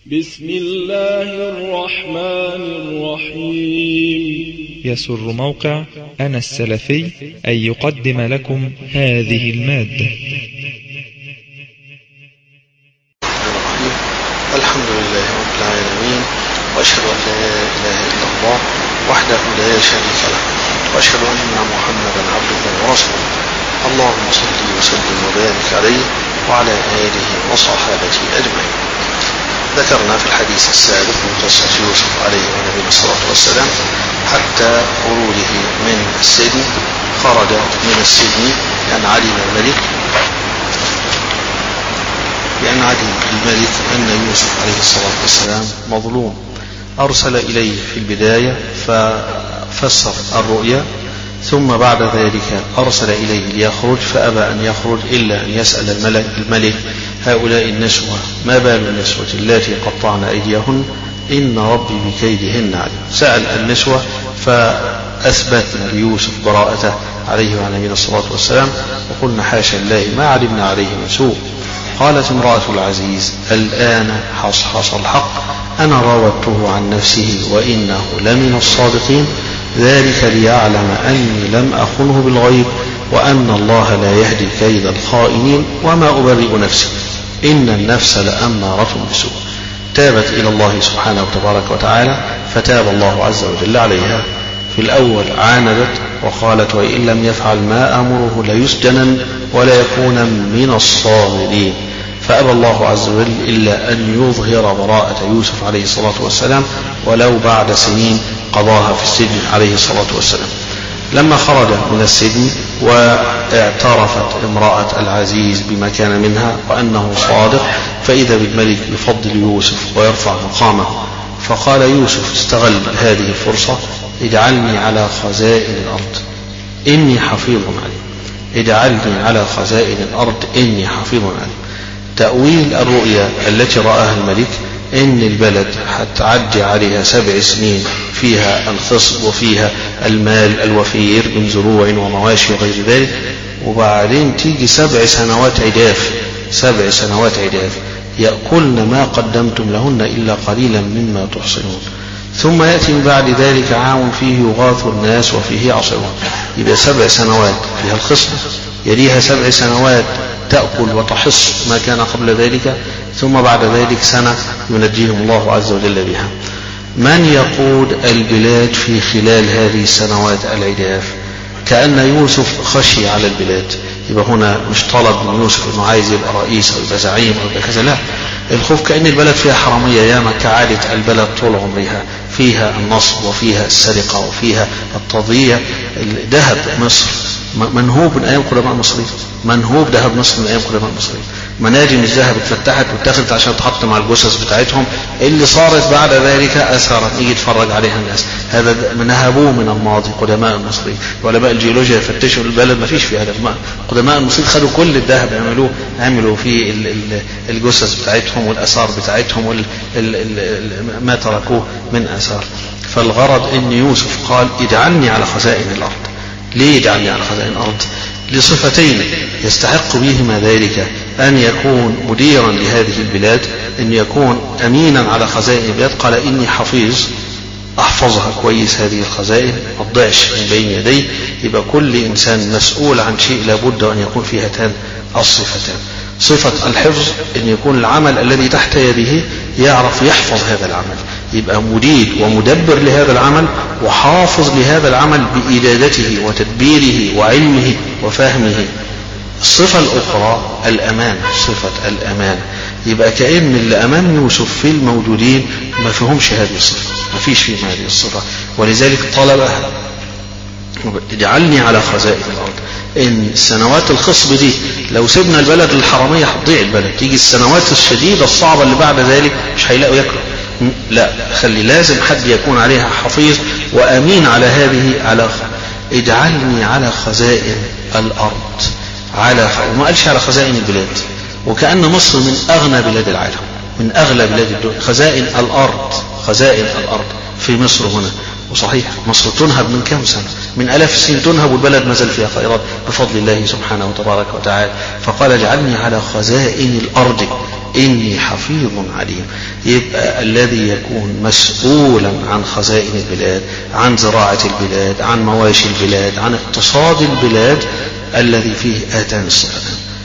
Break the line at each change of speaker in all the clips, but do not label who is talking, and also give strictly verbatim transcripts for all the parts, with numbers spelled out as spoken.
بسم الله الرحمن الرحيم.
يسر موقع أنا السلفي أن يقدم لكم هذه المادة.
الحمد لله رب العالمين، وأشهد أن لا إله إلا الله وحده لا شريك له، وأشهد أن محمدا عبده ورسوله. اللهم صل وسلم وبارك عليه وعلى آله وصحابته أجمعين. ذكرنا في الحديث السابق من قصة يوسف عليه ونبينا الصلاة والسلام حتى خروجه من السجن. خرج من السجن لأن علم الملك لأن علم الملك أن يوسف عليه الصلاة والسلام مظلوم. أرسل إليه في البداية ففسر الرؤيا، ثم بعد ذلك أرسل إليه ليخرج فأبى أن يخرج إلا أن يسأل الملك, الملك هؤلاء النسوة ما بال النسوة التي قطعن أيديهن إن ربي بكيدهن عليم. سأل النسوة فأثبتنا ليوسف براءته عليه وعلى نبينا الصلاة والسلام، وقلنا حاشا الله ما علمنا عليه من سوء. قالت امرأة العزيز الآن حصحص الحق أنا راودته عن نفسه وإنه لمن الصادقين، ذلك ليعلم أني لم أخنه بالغيب وأن الله لا يهدي كيد الخائنين وما أبرئ نفسي إن النفس لأمارة بسوء. تابت إلى الله سبحانه وتبارك وتعالى فتاب الله عز وجل عليها. في الأول عاندت وقالت وإن لم يفعل ما أمره ليسجنن ولا يكون من الصاغرين، فأبى الله عز وجل إلا أن يظهر براءة يوسف عليه الصلاة والسلام ولو بعد سنين قضاها في السجن عليه الصلاة والسلام. لما خرج من السجن واعترفت امرأة العزيز بما كان منها وأنه صادق، فإذا بالملك يفضل يوسف ويرفع مقامه، فقال يوسف استغل هذه الفرصة اجعلني على خزائن الأرض إني حفيظ عليم. اجعلني على خزائن الأرض إني حفيظ عليم. تأويل الرؤيا التي رآها الملك إن البلد هتعدي عليها سبع سنين فيها الخصب وفيها المال الوفير من زروع ومواشي وغير ذلك، وبعدين تيجي سبع سنوات عداف سبع سنوات عداف يأكلن ما قدمتم لهن إلا قليلا مما تحصنون، ثم يأتي من بعد ذلك عام فيه يغاث الناس وفيه يعصرون. يبقى سبع سنوات فيها الخصب، يليها سبع سنوات تأكل وتحص ما كان قبل ذلك، ثم بعد ذلك سنة ينجيهم الله عز وجل بها. من يقود البلاد في خلال هذه السنوات العداف؟ كأن يوسف خشي على البلاد. يبقى هنا مش طلب من يوسف انه عايز يبقى رئيس او يبقى زعيم او يبقى كذا، لا، الخوف كأن البلد فيها حرامية ياما كعادة البلد طول عمرها، فيها النصب وفيها السرقة وفيها التضييع. ذهب مصر منهوب من ايام قدماء المصريين، منهوب ذهب مصر من ايام قدماء المصريين. مناجم الذهب اتفتحت واتخذت عشان تحط مع الجثث بتاعتهم اللي صارت بعد ذلك اثرت يجي يتفرج عليها الناس. هذا نهبوه من الماضي قدماء المصريين. علماء الجيولوجيا يفتشوا البلد ما فيش فيها ذهب. قدماء المصريين خدوا كل الذهب عملوه عملوا فيه الجثث بتاعتهم والاثار بتاعتهم وما تركوه من اثار. فالغرض ان يوسف قال اجعلني على خزائن الارض. ليه اجعلني على خزائن الارض؟ لصفتين يستحق بهما ذلك، أن يكون مديرا لهذه البلاد، أن يكون أمينا على خزائن البلاد. قال إني حفيظ أحفظها كويس هذه الخزائن ما تضيعش من بين يدي. يبقى كل إنسان مسؤول عن شيء لابد أن يكون فيه هاتان الصفتان. صفة الحفظ أن يكون العمل الذي تحت يده يعرف يحفظ هذا العمل، يبقى مدير ومدبر لهذا العمل وحافظ لهذا العمل بإدادته وتدبيره وعلمه وفهمه. الصفة الأخرى الأمان، صفة الأمان. يبقى كأن اللي أمام يوسف في الموجودين ما فيهمش هذه الصفة، ما فيش فيهم هذه الصفة، ولذلك طلبها اجعلني على خزائن الأرض. إن السنوات الخصب دي لو سيبنا البلد الحرامية هتضيع البلد، تيجي السنوات الشديدة الصعبة اللي بعد ذلك مش هيلاقوا ياكلوا. لا، خلي لازم حد يكون عليها حفيظ وأمين على هذه على اجعلني على خزائن الأرض. على وما قالش على خزائن البلاد، وكأن مصر من أغنى بلاد العالم، من أغلى بلاد الدنيا. خزائن الأرض، خزائن الأرض في مصر هنا. وصحيح مصر تنهب من كم سنة، من ألاف السنين تنهب والبلد ما زال فيها خيرات بفضل الله سبحانه وتبارك وتعالى. فقال اجعلني على خزائن الأرض إني حفيظ عليم. يبقى الذي يكون مسؤولا عن خزائن البلاد، عن زراعة البلاد، عن مواشي البلاد، عن اقتصاد البلاد الذي فيه آتان الصفات.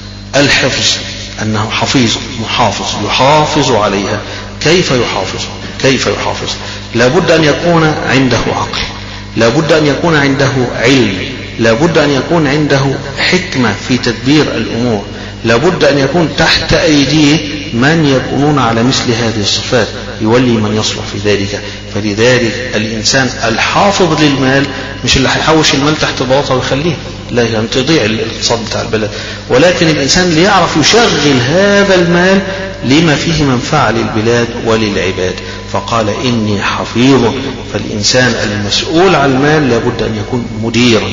الحفظ أنه حفيظ محافظ يحافظ عليها. كيف يحافظ؟ كيف يحافظ؟ لابد أن يكون عنده عقل، لابد أن يكون عنده علم، لابد أن يكون عنده حكمة في تدبير الأمور، لابد أن يكون تحت أيديه من يكونون على مثل هذه الصفات يولي من يصلح في ذلك. فلذلك الإنسان الحافظ للمال مش اللي هيحوش المال تحت بلاطه ويخليه، لا يعني تضيع الاقتصاد بتاع البلد، ولكن الإنسان اللي يعرف يشغل هذا المال لما فيه منفعة للبلاد وللعباد. فقال إني حفيظ. فالإنسان المسؤول عن المال لابد أن يكون مديرا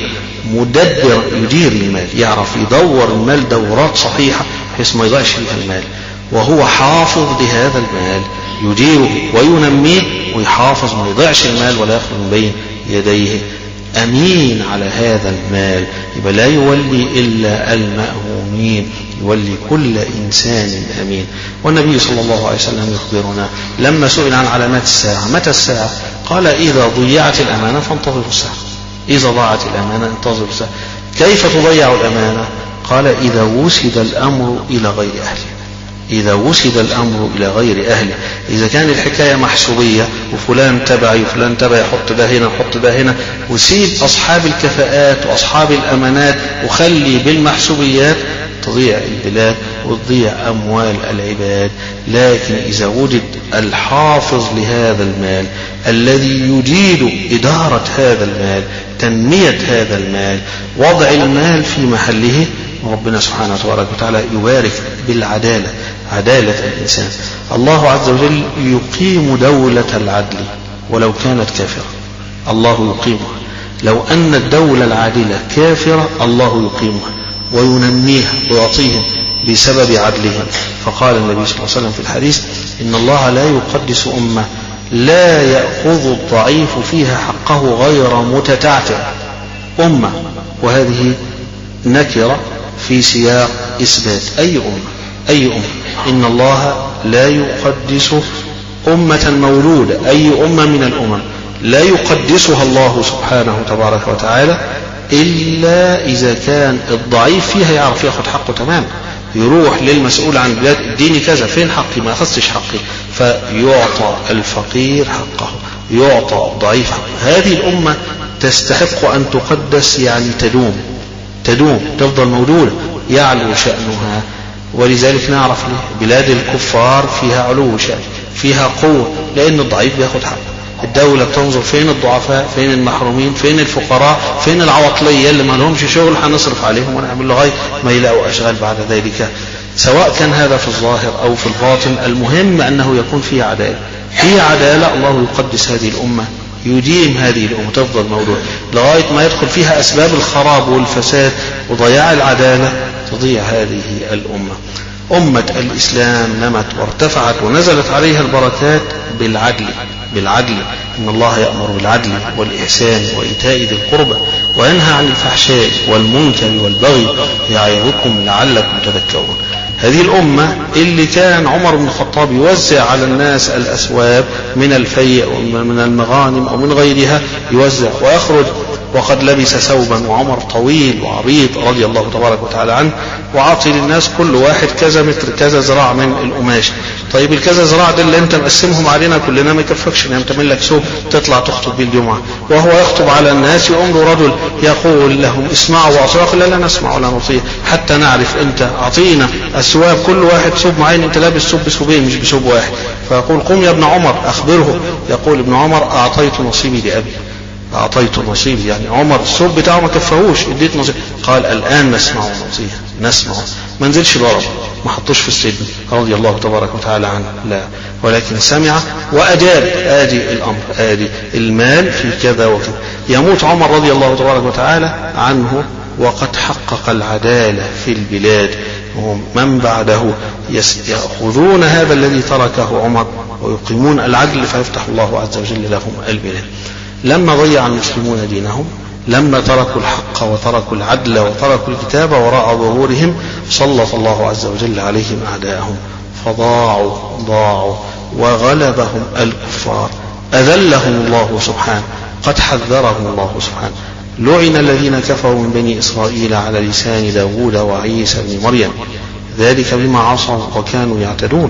مدبر يدير المال، يعرف يدور المال دورات صحيحة بحيث ما يضيعش فيها المال، وهو حافظ لهذا المال يديره وينميه ويحافظ ما يضيعش المال ولا يخرج من بين يديه. أمين على هذا المال، يبقى لا يولي إلا المأمونين، يولي كل إنسان أمين. والنبي صلى الله عليه وسلم يخبرنا لما سئل عن علامات الساعة متى الساعة؟ قال إذا ضيعت الأمانة فانتظروا الساعة. إذا ضاعت الأمانة انتظروا الساعة. كيف تضيع الأمانة؟ قال إذا وسد الأمر إلى غير أهله. إذا وسد الأمر إلى غير أهله، إذا كان الحكاية محسوبية وفلان تبعي وفلان تبعي يحط ده هنا وحط ده هنا، وسيب أصحاب الكفاءات وأصحاب الأمانات وخلي بالمحسوبيات، تضيع البلاد وتضيع أموال العباد. لكن إذا وجد الحافظ لهذا المال الذي يجيد إدارة هذا المال، تنمية هذا المال، وضع المال في محله، ربنا سبحانه وتعالى يبارك بالعدالة، عدالة الإنسان. الله عز وجل يقيم دولة العدل ولو كانت كافرة، الله يقيمها. لو أن الدولة العادلة كافرة الله يقيمها وينميها ويعطيهم بسبب عدلهم. فقال النبي صلى الله عليه وسلم في الحديث إن الله لا يقدس أمة لا يأخذ الضعيف فيها حقه غير متتعتع. أمة، وهذه نكرة في سياق إثبات أي أمة، أي أمة. إن الله لا يقدس أمة مولودة، أي أمة من الأمم لا يقدسها الله سبحانه تبارك وتعالى إلا إذا كان الضعيف فيها يعرف يأخذ حقه تماما، يروح للمسؤول عن البلاد اديني كذا، فين حقي؟ ما أخذتش حقي، فيعطى الفقير حقه، يعطى الضعيف حقه. هذه الأمة تستحق أن تقدس، يعني تدوم تدوم تفضل موجودة، يعلو شأنها. ولذلك نعرف بلاد الكفار فيها علو شأن، فيها قوة، لأن الضعيف بياخد حقه. الدولة بتنظر فين الضعفاء، فين المحرومين، فين الفقراء، فين العواطلية اللي ما لهمش شغل هنصرف عليهم ونعمل لغاية ما يلاقوا أشغال بعد ذلك، سواء كان هذا في الظاهر أو في الباطن. المهم أنه يكون فيه عدالة، فيه عدالة، الله يقدس هذه الأمة، يديم هذه الأمة، تفضل موضوع لغاية ما يدخل فيها أسباب الخراب والفساد وضياع العدالة، تضيع هذه الأمة. أمة الإسلام نمت وارتفعت ونزلت عليها البركات بالعدل، بالعدل. إن الله يأمر بالعدل والإحسان وإيتاء ذي القربى وينهى عن الفحشاء والمنكر والبغي يعظكم لعلكم تذكرون. هذه الأمة اللي كان عمر بن الخطاب يوزع على الناس الأسواب من الفيء ومن المغانم أو من غيرها، يوزع ويخرج وقد لبس ثوبا، وعمر طويل وعريض رضي الله تبارك وتعالى عنه، وعاطي للناس كل واحد كذا متر كذا ذراع من القماش. طيب الكذا ذراع ده اللي انت مقسمهم علينا كلنا ما يكفكش، انت تعمل لك ثوب تطلع تخطب بيه الجمعه. وهو يخطب على الناس يقوم له رجل يقول لهم اسمعوا واطيعوا، يقول لا لا نسمع ولا نطيع حتى نعرف انت اعطينا الثواب، كل واحد ثوب معين، انت لابس ثوب بثوبين مش بثوب واحد. فيقول قم يا ابن عمر اخبره. يقول ابن عمر اعطيت نصيبي لابي، أعطيت نصيبي، يعني عمر الثوب بتاعه ما كفهوش، اديت نصيب. قال الآن نسمع ونطيع، نسمع، ما نزلش ضرب، ما حطوش في السجن رضي الله تبارك وتعالى عنه، لا، ولكن سمع وأجاب. آدي الأمر، آدي المال في كذا وكذا. يموت عمر رضي الله تبارك وتعالى عنه وقد حقق العدالة في البلاد، ومن بعده يأخذون هذا الذي تركه عمر ويقيمون العدل، فيفتح الله عز وجل لهم البلاد. لما ضيع المسلمون دينهم، لما تركوا الحق وتركوا العدل وتركوا الكتاب وراء ظهورهم، سلط الله عز وجل عليهم أعداءهم فضاعوا ضاعوا وغلبهم الكفار، أذلهم الله سبحانه، قد حذرهم الله سبحانه. لعن الذين كفروا من بني إسرائيل على لسان داود وعيسى بن مريم ذلك بما عصوا وكانوا يعتدون،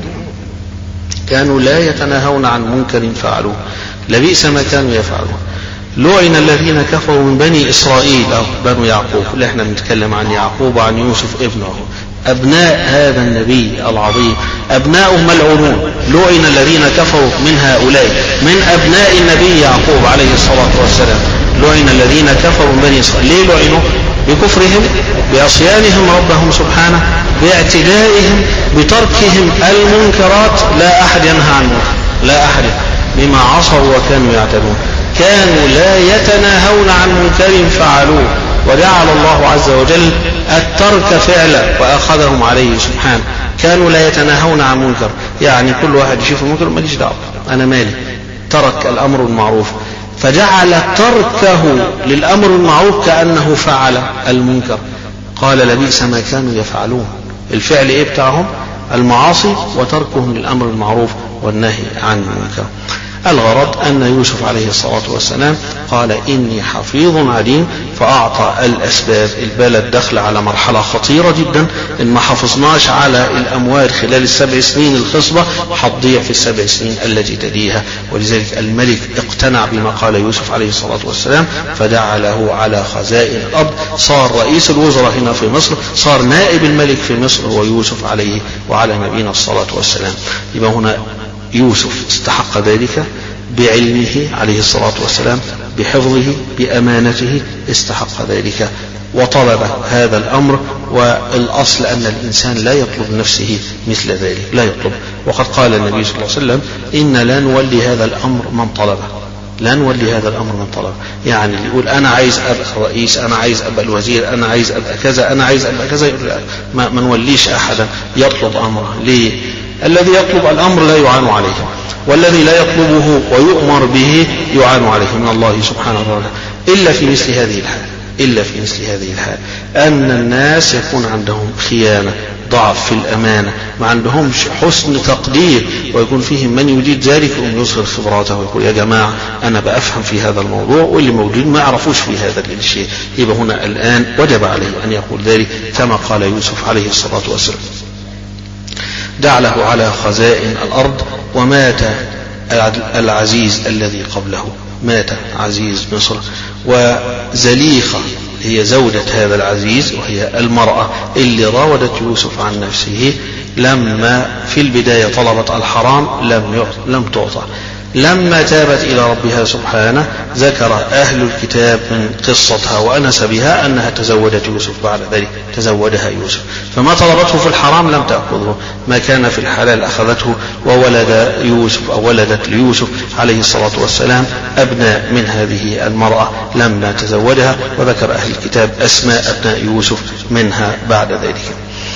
كانوا لا يتناهون عن منكر فعلوه لبئس ما كانوا يفعلون. لعن الذين كفروا من بني إسرائيل أو بنو يعقوب، اللي احنا بنتكلم عن يعقوب وعن يوسف ابنه، أبناء هذا النبي العظيم أبناؤهم ملعونون. لعن الذين كفروا من هؤلاء من أبناء النبي يعقوب عليه الصلاة والسلام. لعن الذين كفروا من بني إسرائيل. ليه لعنوا؟ بكفرهم، بعصيانهم ربهم سبحانه، باعتدائهم، بتركهم المنكرات. لا أحد ينهى عنه، لا أحد، بما عصوا وكانوا يعتدون. كانوا لا يتناهون عن منكر فعلوه، وجعل الله عز وجل الترك فعلا وأخذهم عليه سبحانه. كانوا لا يتناهون عن منكر، يعني كل واحد يشوف المنكر ماليش دعوة، أنا مالي، ترك الأمر المعروف، فجعل تركه للأمر المعروف كأنه فعل المنكر. قال لبئس ما كانوا يفعلون. الفعل إيه بتاعهم؟ المعاصي، وتركهم للأمر المعروف والنهي عن المنكر. الغرض أن يوسف عليه الصلاة والسلام قال إني حفيظ عليم، فأعطى الأسباب. البلد دخل على مرحلة خطيرة جدا، إن ما حافظناش على الأموال خلال السبع سنين الخصبة حتضيع في السبع سنين التي تليها. ولذلك الملك اقتنع بما قال يوسف عليه الصلاة والسلام فجعله على خزائن الأرض. صار رئيس الوزراء هنا في مصر، صار نائب الملك في مصر هو يوسف عليه وعلى نبينا الصلاة والسلام. يبقى هنا يوسف استحق ذلك بعلمه عليه الصلاة والسلام، بحفظه، بأمانته، استحق ذلك وطلب هذا الأمر. والأصل أن الإنسان لا يطلب نفسه مثل ذلك، لا يطلب. وقد قال النبي صلى الله عليه وسلم إن لا نولي هذا الأمر من طلبه، لا نولي هذا الأمر من طلبه. يعني اللي يقول أنا عايز أبقى الرئيس، أنا عايز أبقى الوزير، أنا عايز أبقى كذا، أنا عايز أبقى كذا، ما, ما نوليش أحدا يطلب أمره. ليه؟ الذي يطلب الأمر لا يعان عليه، والذي لا يطلبه ويؤمر به يعان عليه من الله سبحانه وتعالى. إلا في مثل هذه الحال، إلا في مثل هذه الحال أن الناس يكون عندهم خيانة، ضعف في الأمانة، ما عندهمش حسن تقدير، ويكون فيهم من يريد ذلك ومن يظهر خبراته ويقول يا جماعة أنا بأفهم في هذا الموضوع واللي موجودين ما يعرفوش في هذا الشيء. يبقى هنا الآن وجب عليه أن يقول ذلك كما قال يوسف عليه الصلاة والسلام. جعله على خزائن الأرض. ومات العزيز الذي قبله، مات عزيز مصر. وزليخة هي زوجة هذا العزيز، وهي المرأة اللي راودت يوسف عن نفسه لما في البداية طلبت الحرام لم لم تعطى. لما تابت إلى ربها سبحانه ذكر أهل الكتاب من قصتها وأنس بها أنها تزوجت يوسف، بعد ذلك تزوجها يوسف. فما طلبته في الحرام لم تأخذه، ما كان في الحلال أخذته. وولد يوسف أو ولدت ليوسف عليه الصلاة والسلام أبناء من هذه المرأة لما تزوجها. وذكر أهل الكتاب أسماء أبناء يوسف منها بعد ذلك.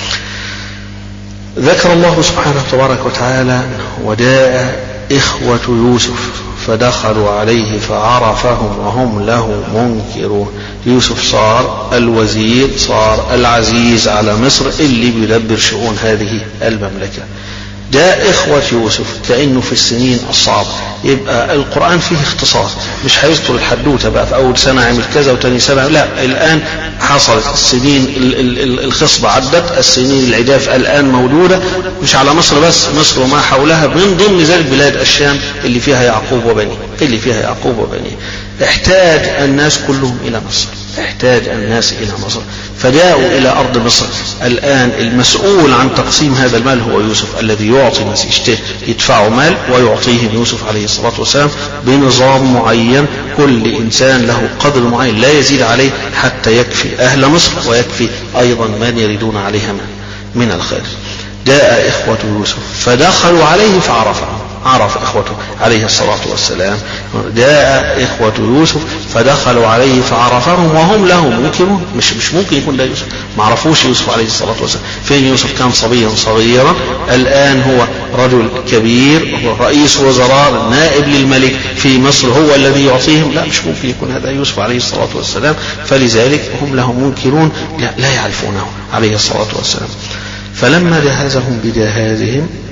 ذكر الله سبحانه تبارك وتعالى وجاء إخوة يوسف فدخلوا عليه فعرفهم وهم له منكرون. يوسف صار الوزير، صار العزيز على مصر اللي بيدبر شؤون هذه المملكة. جاء إخوة يوسف كأنه في السنين الصعبة. يبقى القرآن فيه اختصاص، مش هيذكر الحدوتة بقى في أول سنة عمل كذا وتاني سنة، لا، الآن حصلت السنين الخصبة عدت، السنين العجاف الآن موجودة، مش على مصر بس، مصر وما حولها، من ضمن ذلك بلاد الشام اللي فيها يعقوب وبنيه، اللي فيها يعقوب وبنيه. احتاج الناس كلهم إلى مصر، احتاج الناس إلى مصر، فجاءوا إلى أرض مصر. الآن المسؤول عن تقسيم هذا المال هو يوسف، الذي يعطي الناس، يدفعوا مال ويعطيهم يوسف عليه الصلاة والسلام بنظام معين، كل إنسان له قدر معين لا يزيد عليه حتى يكفي أهل مصر ويكفي أيضا من يريدون عليها من الخير. جاء إخوة يوسف فدخلوا عليه فعرفهم، عرف إخوته عليه الصلاة والسلام. جاء إخوة يوسف فدخلوا عليه فعرفهم وهم له منكرون. مش مش ممكن يكون ده يوسف، ما عرفوش يوسف عليه الصلاة والسلام. فين يوسف؟ كان صبيا صغيرا، الآن هو رجل كبير، هو رئيس وزراء، نائب للملك في مصر، هو الذي يعطيهم. لا، مش ممكن يكون هذا يوسف عليه الصلاة والسلام. فلذلك هم له منكرون، لا, لا يعرفونه عليه الصلاة والسلام. فلما جهزهم بجهازهم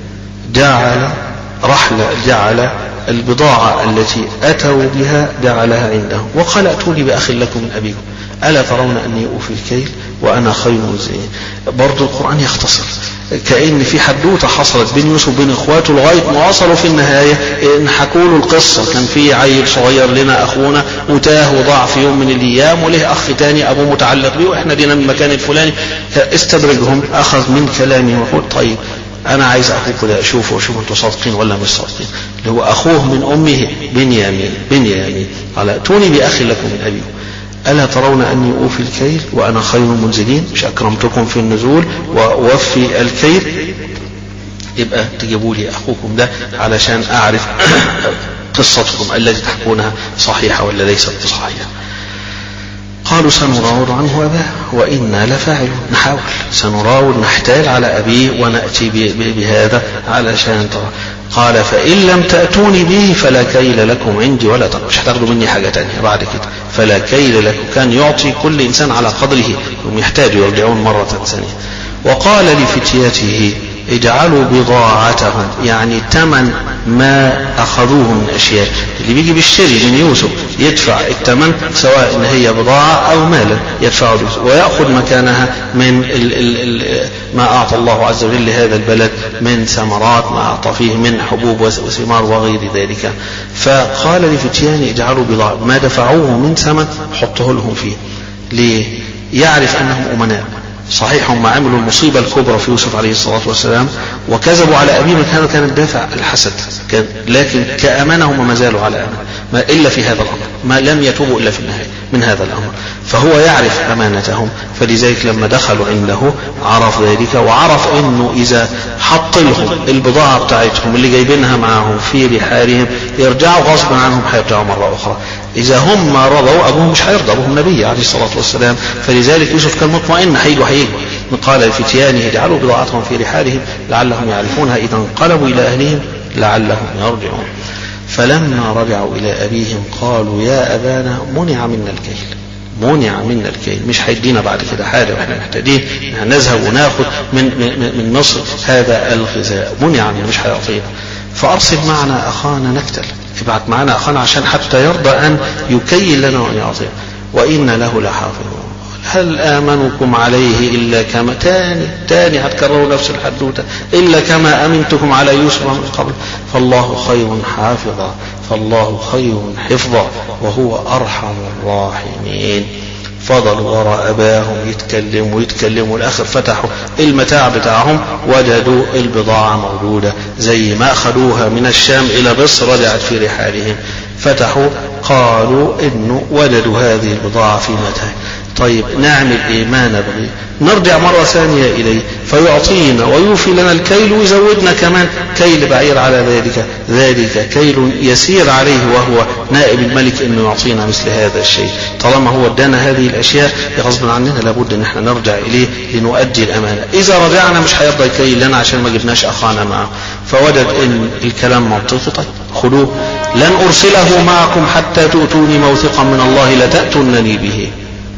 جعل رحل جعل البضاعة التي أتوا بها جعلها عندهم وقال ائتوني بأخ لكم من أبيكم ألا ترون أني أوفي الكيل وأنا خير المنزلين. برضو القرآن يختصر كأن في حدوتة حصلت بين يوسف وبين إخواته لغاية ما وصلوا في النهاية إن حكوا له القصة. كان في عيل صغير لنا أخونا وتاه وضاع في يوم من الأيام وله أخ تاني أبوه متعلق به وإحنا دينا من المكان الفلاني. استدرجهم أخذ من كلامه وقال طيب أنا عايز أخوك ده أشوفه وأشوف أنتوا صادقين ولا مش صادقين. اللي هو أخوه من أمه بنيامين بنيامين قال ائتوني بأخ لكم من أبيكم ألا ترون أني أوفي الكيل وأنا خير المنزلين. مش أكرمتكم في النزول وأوفي الكيل يبقى تجيبوا لي أخوكم ده علشان أعرف قصتكم التي تحكونها صحيحة ولا ليست صحيحة. قالوا سنراود عنه أباه وإنا لفاعلون. نحاول سنراود نحتال على أبيه ونأتي بهذا علشان ترى. قال فإن لم تأتوني به فلا كيل لكم عندي ولا تقل. مش هتاخدوا مني حاجة تانية بعد كده. فلا كيل لكم. كان يعطي كل إنسان على قدره هم يحتاجوا يرجعون مرة ثانية. وقال لفتياته اجعلوا بضاعتهم يعني ثمن ما أخذوه من أشياء. اللي بيجي بالشري من يوسف يدفع الثمن سواء إن هي بضاعة أو مالا يدفعه يوسف ويأخذ مكانها من ال ال ال ما أعطى الله عز وجل لهذا البلد من ثمرات ما أعطى فيه من حبوب وثمار وغير ذلك. فقال لفتيان اجعلوا بضاعة ما دفعوه من ثمن حطه لهم فيه. ليه؟ يعرف أنهم أمناء. صحيح هم عملوا المصيبة الكبرى في يوسف عليه الصلاة والسلام وكذبوا على أبيه كان كان الدافع الحسد كان لكن كأمانة هم ما زالوا على أمان ما إلا في هذا الأمر ما لم يتوبوا إلا في النهاية من هذا الأمر. فهو يعرف أمانتهم فلذلك لما دخلوا عنده عرف ذلك وعرف أنه إذا حط لهم البضاعة بتاعتهم اللي جايبينها معهم في رحالهم يرجعوا غصبا عنهم هيرجعوا مرة أخرى. إذا هم ما رضوا أبوهم مش هيرضى أبوهم نبي عليه الصلاة والسلام. فلذلك يوسف كان مطمئن هيجوا هيجوا. قال لفتيانه اجعلوا بضاعتهم في رحالهم لعلهم يعرفونها إذا انقلبوا إلى أهلهم لعلهم يرجعون. فلما رجعوا إلى أبيهم قالوا يا أبانا منع منا الكيل منع منا الكيل. مش هيدينا بعد كده حاجة واحنا محتاجين نذهب وناخذ من, من, من مصر هذا الغذاء منع منا مش هيعطينا. فأرسل معنا أخانا نكتل ابعت معنا أخانا عشان حتى يرضى أن يكيل لنا وأن يعطينا وإن له لحافظون. هل آمنكم عليه إلا كما تاني تاني هتكرروا نفس الحدوتة إلا كما أمنتكم على يوسف من قبل فالله خير حافظا فالله خير حفظا وهو أرحم الراحمين. فضلوا وراء أباهم يتكلموا ويتكلموا الآخر فتحوا المتاع بتاعهم وجدوا البضاعة موجودة زي ما أخذوها من الشام إلى مصر رجعت في رحالهم. فتحوا قالوا إنه وجدوا هذه البضاعة في متاع. طيب نعمل إيه ما نبغي نرجع مرة ثانية إليه فيعطينا ويوفي لنا الكيل ويزودنا كمان كيل بعير على ذلك ذلك كيل يسير عليه وهو نائب الملك إنه يعطينا مثل هذا الشيء. طالما هو ادانا هذه الأشياء غصبا عننا لابد إن احنا نرجع إليه لنؤدي الأمانة. إذا رجعنا مش هيرضى يكيل لنا عشان ما جبناش أخانا معه. فوجد إن الكلام منطقي طيب خذوه لن أرسله معكم حتى تؤتوني موثقا من الله لتأتونني به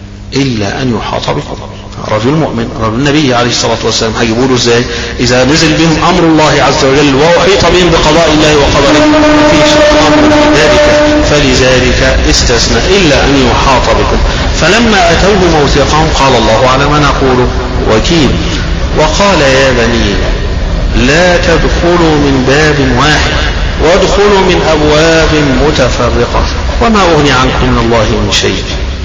إلا أن يحاط بكم. رجل مؤمن رجل النبي عليه الصلاة والسلام هيقولوا له ازاي إذا نزل بهم أمر الله عز وجل وأحيط بهم بقضاء الله وقدره فيش أمر ذلك فلذلك استثنى إلا أن يحاط بكم. فلما أتوه موثقهم قال الله على ما نقول وكيل. وقال يا بني لا تدخلوا من باب واحد وادخلوا من أبواب متفرقة وما أغني عنكم من الله من شيء.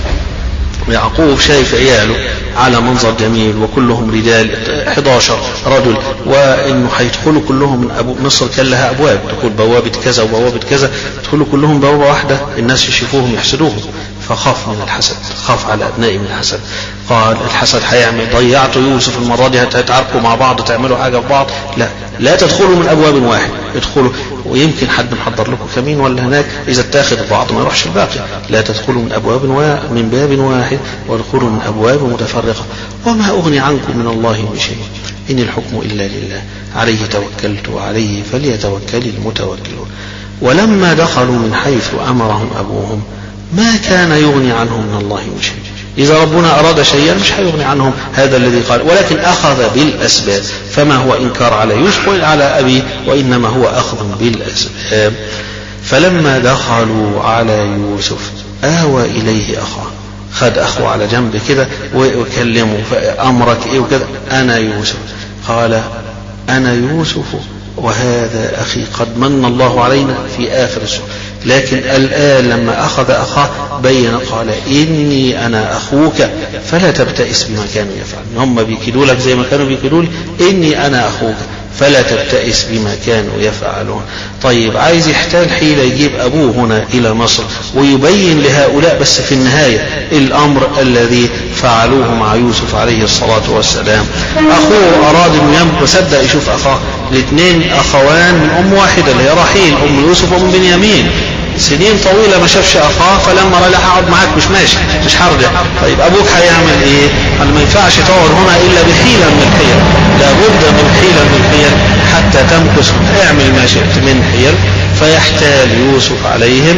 يعقوب شايف عياله على منظر جميل وكلهم رجال أحد عشر رجل وإنه هيدخلوا كلهم من أبو مصر كان لها أبواب تقول بوابة كذا وبوابة كذا تدخلوا كلهم بوابة واحدة الناس يشوفوهم يحسدوهم. فخاف من الحسد خاف على أبنائه من الحسد. قال الحسد هيعمل ضيعتوا يوسف المرة دي هتتعاركوا مع بعض تعملوا حاجة في بعض لا لا تدخلوا من أبواب واحد ادخلوا ويمكن حد محضر لكم كمين ولا هناك إذا اتاخذ بعض ما يروحش الباقي. لا تدخلوا من أبواب من باب واحد وادخلوا من أبواب متفرقة وما أغني عنكم من الله من شيء إن الحكم إلا لله عليه توكلت وعليه فليتوكل المتوكلون. ولما دخلوا من حيث أمرهم أبوهم ما كان يغني عنهم من الله من شيء. إذا ربنا أراد شيئا مش هيغني عنهم هذا الذي قال، ولكن أخذ بالأسباب، فما هو إنكار على يوسف ولا على أبيه، وإنما هو أخذ بالأسباب. فلما دخلوا على يوسف آوى إليه أخاه، خد أخوه على جنب كده وكلمه، فأمرك إيه وكذا، أنا يوسف. قال أنا يوسف وهذا أخي قد من الله علينا في آخر السورة. لكن الآن لما أخذ أخاه بين قال إني أنا أخوك فلا تبتئس بما كانوا يفعلون. هم بيكيدوا لك زي ما كانوا بيكيدوا لي، إني أنا أخوك فلا تبتئس بما كانوا يفعلون. طيب عايز يحتال حيلة يجيب أبوه هنا إلى مصر ويبين لهؤلاء، بس في النهاية الأمر الذي فعلوه مع يوسف عليه الصلاة والسلام. أخوه أراد أن يمت وصدق يشوف أخاه، الاثنين أخوان من أم واحدة اللي هي رحيل أم يوسف وأم بنيامين، سنين طويلة ما شافش أخاه، فلما قال هقعد معاك مش ماشي مش هرجع. طيب أبوك هيعمل إيه؟ قال ما ينفعش تقعد هنا إلا بحيلة من الحيل، لابد من حيلة من الحيل حتى تمكث، اعمل ما شئت من حيل. فيحتال يوسف عليهم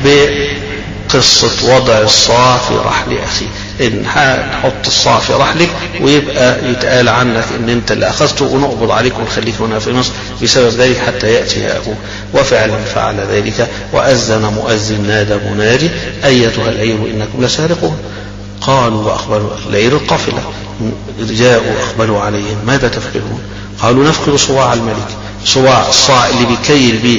بقصة وضع الصاع في رحل أخيه، إن هنحط الصاع في رحلك ويبقى يتقال عنك إن أنت اللي أخذته ونقبض عليك ونخليك هنا في مصر بسبب ذلك حتى يأتي أبوه. وفعلا فعل ذلك، وأذن مؤذن نادى منادي أيتها العير إنكم لسارقون. قالوا وأقبلوا، العير القافلة، جاءوا أقبلوا عليهم ماذا تفعلون؟ قالوا نفقد صواع الملك، صواع الصاع اللي بيكيل به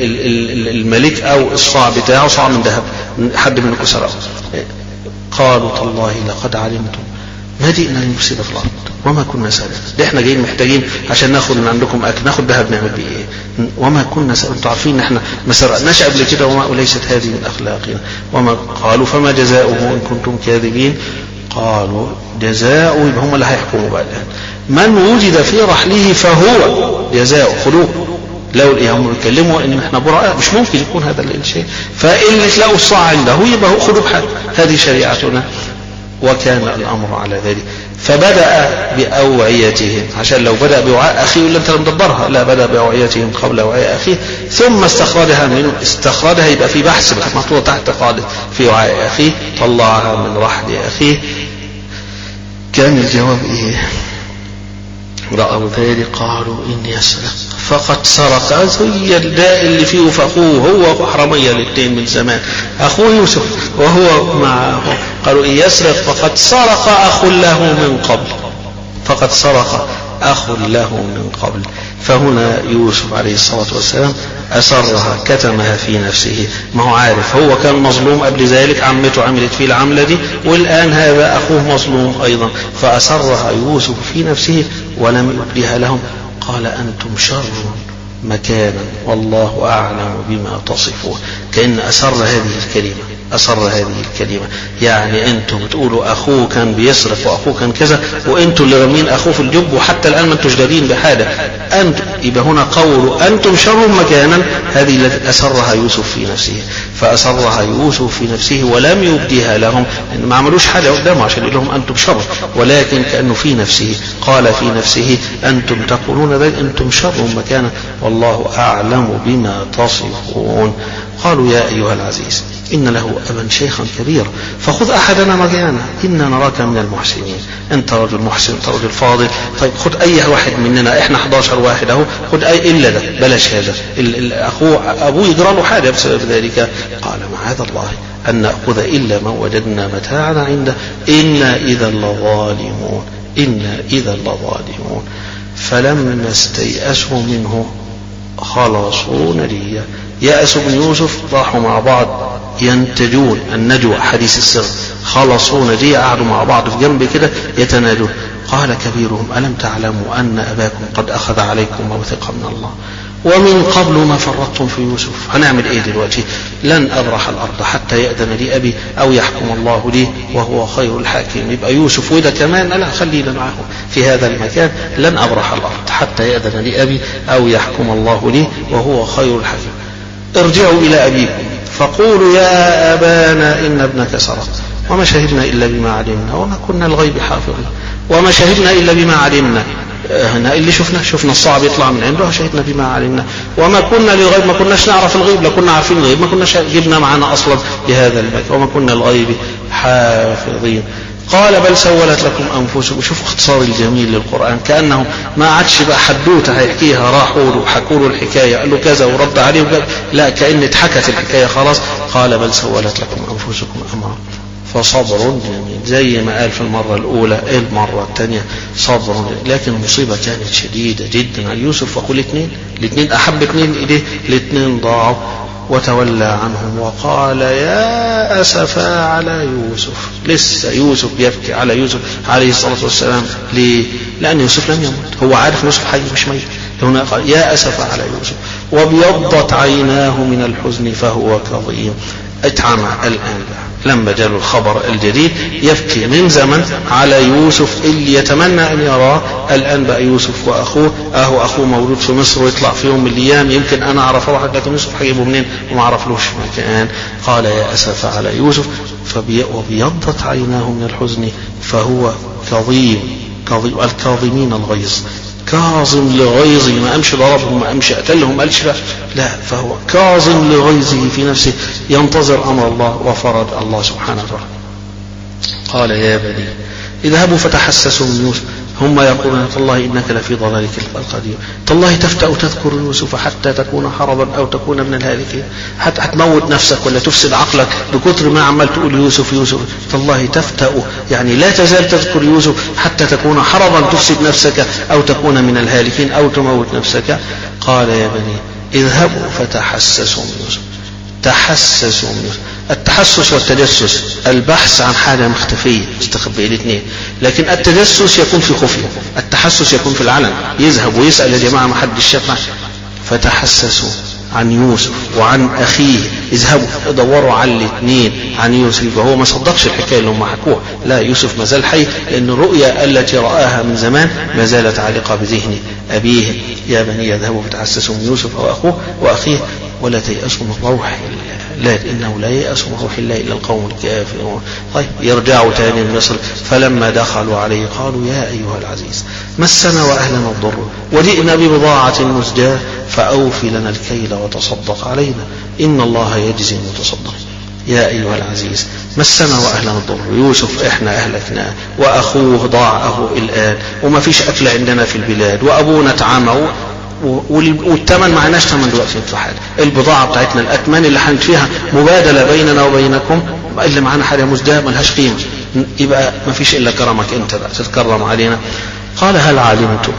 الملك أو الصاع بتاعه صاع من ذهب، حد منكم سرقه. قالوا تالله لقد علمتم ما جئنا لنفسد في الأرض وما كنا سارقين، ده احنا جايين محتاجين عشان ناخد من عندكم أكل، ناخد ذهب نعمل بيه ايه؟ وما كنا سارقين، انتوا عارفين ان احنا ما سرقناش قبل كده، وما وليست هذه من أخلاقنا. وما قالوا فما جزاؤه إن كنتم كاذبين؟ قالوا جزاؤه، يبقى هم اللي هيحكموا بقى الآن، من وجد في رحله فهو جزاؤه، خلوه. لو هم يتكلموا ان احنا براء مش ممكن يكون هذا الشيء، فإن تلاقوا الصاع عنده يبقى خذوا بحال، هذه شريعتنا. وكان الأمر على ذلك. فبدأ بأوعيتهم، عشان لو بدأ بوعاء أخيه ولا أنت مدبرها، لا، بدأ بأوعيتهم قبل وعاء أخيه، ثم استخرجها منه، استخرجها يبقى في بحث محطوطة تحت قاعدة في وعاء أخيه، طلعها من رحل أخيه. كان الجواب إيه؟ رأوا ذلك قالوا إني أسرق فقد سرق، زي الداء اللي فيه فأخوه، هو حرمية الاثنين من زمان، أخوه يوسف وهو معه. قالوا إن يسرق فقد سرق أخ له من قبل، فقد سرق أخ له من قبل. فهنا يوسف عليه الصلاة والسلام أسرها، كتمها في نفسه، ما هو عارف هو كان مظلوم قبل ذلك، عمته عملت فيه العملة دي، والآن هذا أخوه مظلوم أيضا، فأسرها يوسف في نفسه ولم يبدها لهم. قال أنتم شر مكانا والله أعلم بما تصفون. كأن أسر هذه الكلمة، أسر هذه الكلمة يعني أنتم بتقولوا أخوه كان بيسرق وأخوه كان كذا، وأنتم اللي رمين أخوه في الجب، وحتى الآن ما انتم جديدين بحاجة أنتم. يبقى هنا قول أنتم شر مكانا، هذه التي أسرها يوسف في نفسه، فأسرها يوسف في نفسه ولم يبديها لهم، إن ما عملوش حاجة قدامه عشان يقول لهم أنتم شر، ولكن كأنه في نفسه قال في نفسه أنتم تقولون ذلك، أنتم شر مكانا والله أعلم بما تصفون. قالوا يا أيها العزيز إن له أبا شيخا كبيرا فخذ أحدنا مكانه إنا نراك من المحسنين، أنت رجل محسن، أنت رجل فاضل، طيب خذ أي واحد مننا، إحنا إحدى عشر واحد أهو، خذ أي إلا ده، بلاش هذا أخوه أبوه يجرى له حاجة بسبب ذلك. قال معاذ الله أن نأخذ إلا ما وجدنا متاعنا عنده إنا إذا لظالمون، إنا إذا لظالمون. فلما استيأسوا منه خلصوا نجيا، يأسوا بن يوسف، راحوا مع بعض ينتجون، النجوى حديث السر، خلصوا نجيا، قعدوا مع بعض في جنب كده يتناجون. قال كبيرهم ألم تعلموا أن أباكم قد أخذ عليكم موثقا من الله ومن قبل ما فرطتم في يوسف؟ هنعمل ايه دلوقتي؟ لن أبرح الأرض حتى يأذن لي أبي أو يحكم الله لي وهو خير الحاكم. يبقى يوسف وده كمان لا، خلينا معهم في هذا المكان، لن أبرح الأرض حتى يأذن لي أبي أو يحكم الله لي وهو خير الحاكم. ارجعوا إلى أبيكم فقولوا يا أبانا إن ابنك سرق وما شهدنا إلا بما علمنا وما كنا الغيب حافظين وما شهدنا إلا بما علمنا هنا اللي شفنا شفنا الصعب يطلع من عنده شهدنا بما علمنا وما كنا للغيب ما كناش نعرف الغيب. لو كنا عارفين الغيب ما كناش جبنا معنا أصلا لهذا المكان وما كنا الغيب حافظين. قال بل سولت لكم أنفسكم. شوفوا اختصار الجميل للقرآن كأنه ما عادش بقى حدوته هيحكيها راحوا له وحكوا له الحكاية قال له كذا ورد عليه وكذا. لا كأن اتحكت الحكاية خلاص. قال بل سولت لكم أنفسكم أمرا فصبر جميل زي ما قال في المرة الأولى المرة الثانية صبر جميل. لكن المصيبة كانت شديدة جدا على يوسف وقل اثنين الاثنين أحب اثنين إليه الاثنين ضاعوا. وتولى عنهم وقال يا أسفا على يوسف. لسه يوسف يبكي على يوسف عليه الصلاة والسلام. ليه؟ لأن يوسف لم يمت هو عارف يوسف حي مش ميت. هنا قال يا أسفا على يوسف وابيضت عيناه من الحزن فهو كظيم. اتعمى الآن لما جاء الخبر الجديد يبكي من زمن على يوسف اللي يتمنى أن يراه. الآن بقى يوسف وأخوه أهو أخوه مولود في مصر ويطلع في يوم من الأيام يمكن أنا أعرف واحد لكن يوسف حيجيبه منين وما عرفلوش مكان. قال يا أسف على يوسف وابيضت عيناه من الحزن فهو كظيم. كظيم الكاظمين الغيظ كاظم لغيظه ما أمشي ضربهم ما أمشي قتلهم قالش لا لا فهو كاظم لغيظه في نفسه ينتظر أمر الله وفرج الله سبحانه وتعالى. قال يا بني اذهبوا فتحسسوا من يوسف هم يقولون تالله إنك لفي ضلالك القديم. تالله تفتأ تذكر يوسف حتى تكون حربا أو تكون من الهالكين. حتى هتموت نفسك ولا تفسد عقلك بكثر ما عمال تقول يوسف يوسف. تالله تفتأ يعني لا تزال تذكر يوسف حتى تكون حربا تفسد نفسك أو تكون من الهالكين أو تموت نفسك. قال يا بني اذهبوا فتحسسوا من يوسف. تحسسوا من يوسف. التحسس والتجسس البحث عن حاجة مختفية مستخبئة الاثنين. لكن التجسس يكون في خفية التحسس يكون في العلن يذهب ويسأل يا جماعة ما حد شافنا. فتحسسوا عن يوسف وعن أخيه اذهبوا دوروا على الاثنين عن يوسف. وهو ما صدقش الحكاية اللي هم حكوها لا يوسف ما زال حي لأن الرؤيا التي رآها من زمان ما زالت عالقة بذهن أبيه. يا بني يذهبوا فتحسسوا من يوسف وأخوه وأخيه ولا تيأسوا من روح الله لا إنه لا يأس من روح الله إلا القوم الكافرون. طيب يرجعوا تاني من مصر فلما دخلوا عليه قالوا يا أيها العزيز مسنا وأهلنا الضر وجئنا ببضاعة مزجاة فأوفي لنا الكيل وتصدق علينا إن الله يجزي المتصدق. يا أيها العزيز مسنا وأهلنا الضر يوسف إحنا أهلكنا وأخوه ضاعه الآن وما فيش أكل عندنا في البلاد وأبونا تعامى والثمن معناش ثمن دلوقتي في حاجة. البضاعة بتاعتنا الأثمان اللي حنت فيها مبادلة بيننا وبينكم اللي معنا حاجة مزداة ملهاش قيمة يبقى ما فيش إلا كرمك أنت بقى تتكرم علينا. قال هل علمتم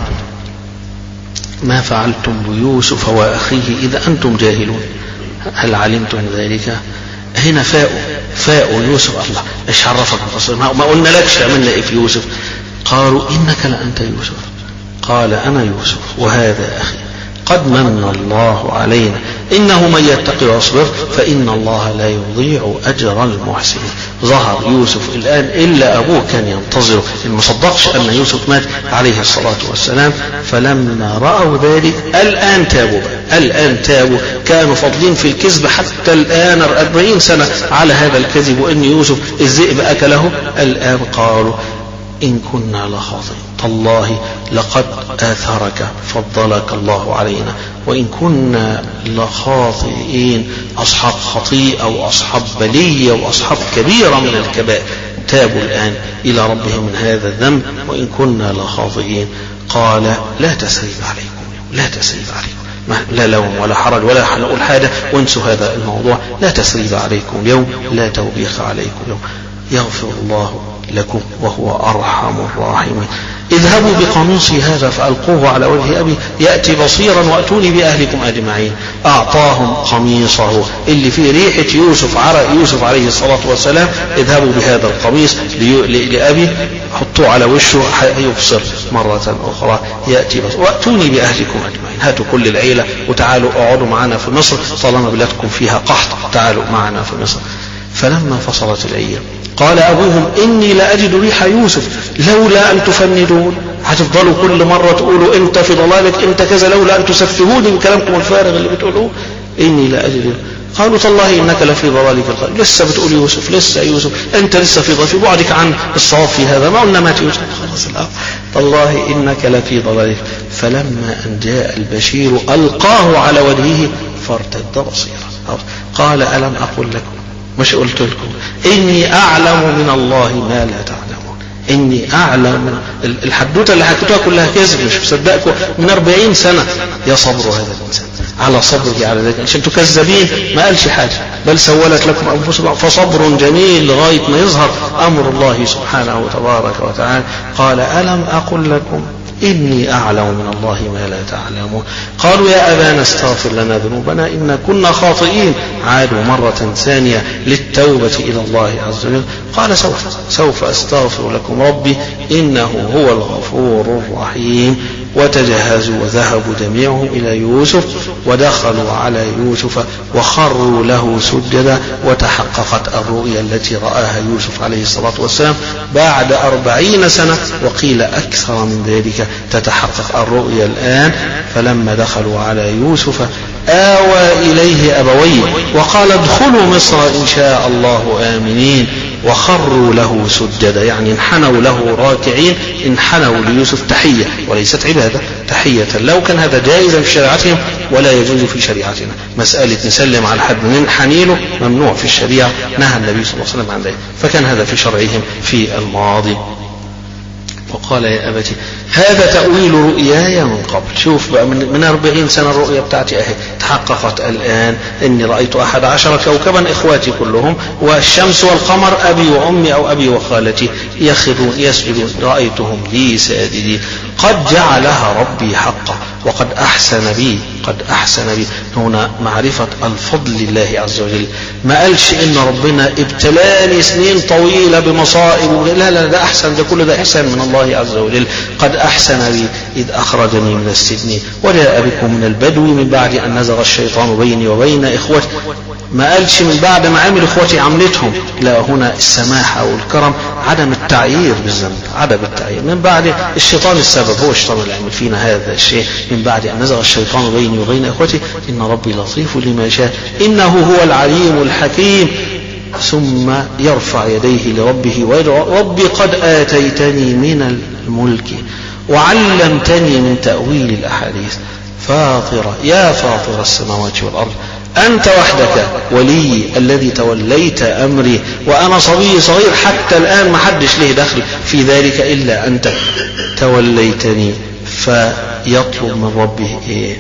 ما فعلتم بيوسف وأخيه إذا أنتم جاهلون. هل علمتم ذلك هنا فاء فاء يوسف الله ايش عرفك ما قلنا لكش عملنا إيه في يوسف. قالوا إنك لأنت يوسف. قال أنا يوسف وهذا أخي قد من الله علينا إنه من يتقي ويصبر فإن الله لا يضيع أجر المحسنين. ظهر يوسف الآن إلا أبوه كان ينتظره ما صدقش أن يوسف مات عليه الصلاة والسلام. فلما رأوا ذلك الآن تابوا الآن تابوا كانوا فاضلين في الكذب حتى الآن أربعين سنة على هذا الكذب وإن يوسف الذئب أكله. الآن قالوا إن كنا لخاطئين تالله لقد آثرك فضلك الله علينا وإن كنا لخاطئين أصحاب خطيئة وأصحاب بلية وأصحاب كبيرة من الكبائر. تابوا الآن إلى ربهم من هذا الذنب وإن كنا لخاطئين. قال لا تسريب عليكم لا تسريب عليكم لا لوم ولا حرج ولا نقول حاجة وانسوا هذا الموضوع. لا تسريب عليكم اليوم لا توبيخ عليكم اليوم يغفر الله لكم وهو أرحم الراحمين. اذهبوا بقميصي هذا فألقوه على وجه أبي يأتي بصيرا وأتوني بأهلكم أجمعين. أعطاهم قميصه اللي فيه ريحة يوسف عرق يوسف عليه الصلاة والسلام. اذهبوا بهذا القميص لأبي حطوه على وشه يبصر مرة أخرى يأتي بصير وأتوني بأهلكم أجمعين. هاتوا كل العيلة وتعالوا اقعدوا معنا في مصر طالما بلادكم فيها قحط تعالوا معنا في مصر. فلما فصلت الأيام قال أبوهم إني لأجد ريح يوسف لولا أن تفندون. هتفضلوا كل مرة تقولوا أنت في ضلالك أنت كذا لولا أن تسفهوني بكلامكم الفارغ اللي بتقولوه. إني لأجد قالوا تالله إنك لفي ضلالك القديم، لسه بتقول يوسف، لسه يوسف، أنت لسه في في بعدك عن الصواب في هذا، ما قلنا مات يوسف خلاص الأمر، تالله إنك لفي ضلالك. فلما أن جاء البشير ألقاه على وجهه فارتد بصيرا. قال ألم أقل لكم، مش قلت لكم إني أعلم من الله ما لا تعلمون، إني أعلم. الحدوتة اللي حكيتوها كلها كذب، مش مصدقكم من أربعين سنة. يا صبر هذا الإنسان على صبره على ذلك، عشان تكذبين ما قالش حاجة، بل سولت لكم أنفسكم فصبر جميل لغاية ما يظهر أمر الله سبحانه وتبارك وتعالى. قال ألم أقل لكم إني أعلم من الله ما لا تعلمون. قالوا يا أبانا استغفر لنا ذنوبنا إنا كنا خاطئين. عادوا مرة ثانية للتوبة إلى الله عز وجل. قال سوف سوف أستغفر لكم ربي إنه هو الغفور الرحيم. وتجهزوا وذهبوا جميعهم إلى يوسف ودخلوا على يوسف وخروا له سجدا. وتحققت الرؤيا التي رآها يوسف عليه الصلاة والسلام بعد أربعين سنة، وقيل أكثر من ذلك تتحقق الرؤيا الآن. فلما دخلوا على يوسف آوى إليه أبويه وقال ادخلوا مصر إن شاء الله آمنين. وخروا له سجدا، يعني انحنوا له راكعين، انحنوا ليوسف تحية وليست عبادة، تحية. لو كان هذا جائزا في شريعتهم ولا يجوز في شريعتنا، مسألة نسلم على حد ننحني له ممنوع في الشريعة، نهى النبي صلى الله عليه وسلم عن ذلك، فكان هذا في شرعهم في الماضي. وقال يا أبتي هذا تأويل رؤياي من قبل. شوف بقى من, من أربعين سنة الرؤيا بتاعتي أهي تحققت الآن، إني رأيت أحد عشر كوكبا إخواتي كلهم، والشمس والقمر أبي وأمي أو أبي وخالتي يخرون يسجدون، رأيتهم لي ساجدين. قد جعلها ربي حقا وقد أحسن بي، قد أحسن بي هنا معرفة الفضل لله عز وجل. ما قالش إن ربنا ابتلاني سنين طويلة بمصائب، لا لا ده أحسن، ده كل ده إحسان من الله عز وجل. قد أحسن بي إذ أخرجني من السجن وجاء بكم من البدو من بعد أن نزغ الشيطان بيني وبين إخوتي. ما قالش من بعد ما عمل إخوتي عملتهم، لا، هنا السماحة والكرم، عدم التعيير بالذنب، عدم التعيير. من بعد الشيطان السبب، هو الشيطان اللي عمل فينا هذا الشيء. من بعد أن نزغ الشيطان بيني وبين إخوتي إن ربي لطيف لما شاء إنه هو العليم الحكيم. ثم يرفع يديه لربه ويدعو ربي قد آتيتني من الملك وعلمتني من تأويل الأحاديث فاطر يا فاطر السماوات والأرض أنت وحدك ولي الذي توليت أمري وأنا صبي صغير حتى الآن ما حدش له دخل في ذلك إلا أنت توليتني. فيطلب من ربه إيه؟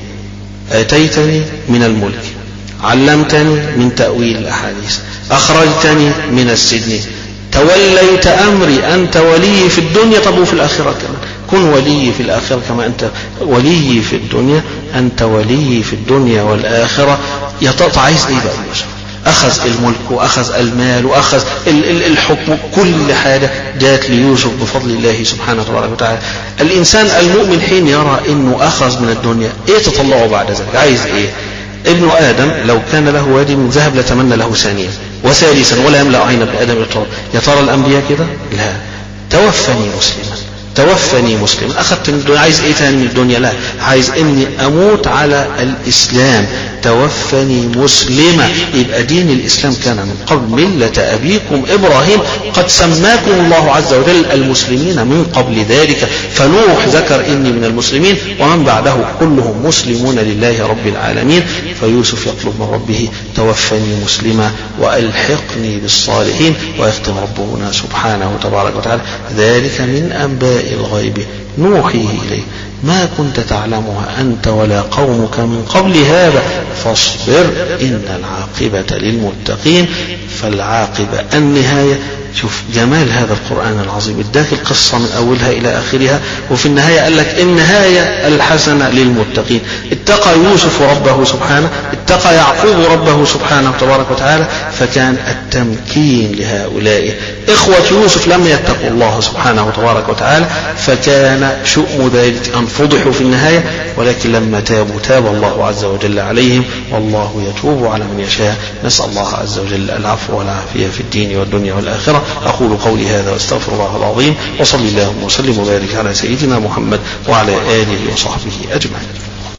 آتيتني من الملك، علمتني من تأويل الأحاديث، أخرجتني من السجن، توليت أمري، أنت ولي في الدنيا. طب وفي الآخرة كمان كن ولي في الآخرة كما أنت ولي في الدنيا، أنت ولي في الدنيا والآخرة. يطلع عايز إيه بقى يوسف؟ أخذ الملك وأخذ المال وأخذ الحكم، كل حاجة جاءت ليوسف بفضل الله سبحانه وتعالى. الإنسان المؤمن حين يرى أنه أخذ من الدنيا إيه تطلعه بعد ذلك؟ عايز إيه؟ ابن آدم لو كان له وادي من ذهب لتمنى له ثانيا وثالثا ولا يملأ عين ابن آدم التراب. يا ترى الأنبياء كده؟ لا. توفني مسلما، توفني مسلما. أخذت من الدنيا، عايز إيه تاني من الدنيا؟ لا، عايز إني أموت على الإسلام. توفني مسلما. يبقى دين الإسلام كان من قبل ملة أبيكم إبراهيم، قد سماكم الله عز وجل المسلمين من قبل ذلك. فنوح ذكر إني من المسلمين ومن بعده كلهم مسلمون لله رب العالمين. فيوسف يطلب من ربه توفني مسلما وألحقني بالصالحين. ويختم ربنا سبحانه وتبارك وتعالى ذلك من أنباء الغيب نوحيه إليه ما كنت تعلمها أنت ولا قومك من قبل هذا فاصبر إن العاقبة للمتقين. فالعاقبة النهاية. شوف جمال هذا القرآن العظيم، اداك القصة من أولها إلى آخرها، وفي النهاية قال لك النهاية الحسنة للمتقين. اتقى يوسف ربه سبحانه، اتقى يعقوب ربه سبحانه تبارك وتعالى، فكان التمكين لهؤلاء إخوة يوسف لم يتقوا الله سبحانه تبارك وتعالى، فكان شؤم ذلك أن فضحوا في النهاية. ولكن لما تابوا تاب الله عز وجل عليهم، والله يتوب على من يشاء. نسأل الله عز وجل العفو والعافية في الدين والدنيا والآخرة. أقول قولي هذا واستغفر الله العظيم، وصلي اللهم وسلم وبارك على سيدنا محمد وعلى آله وصحبه أجمعين.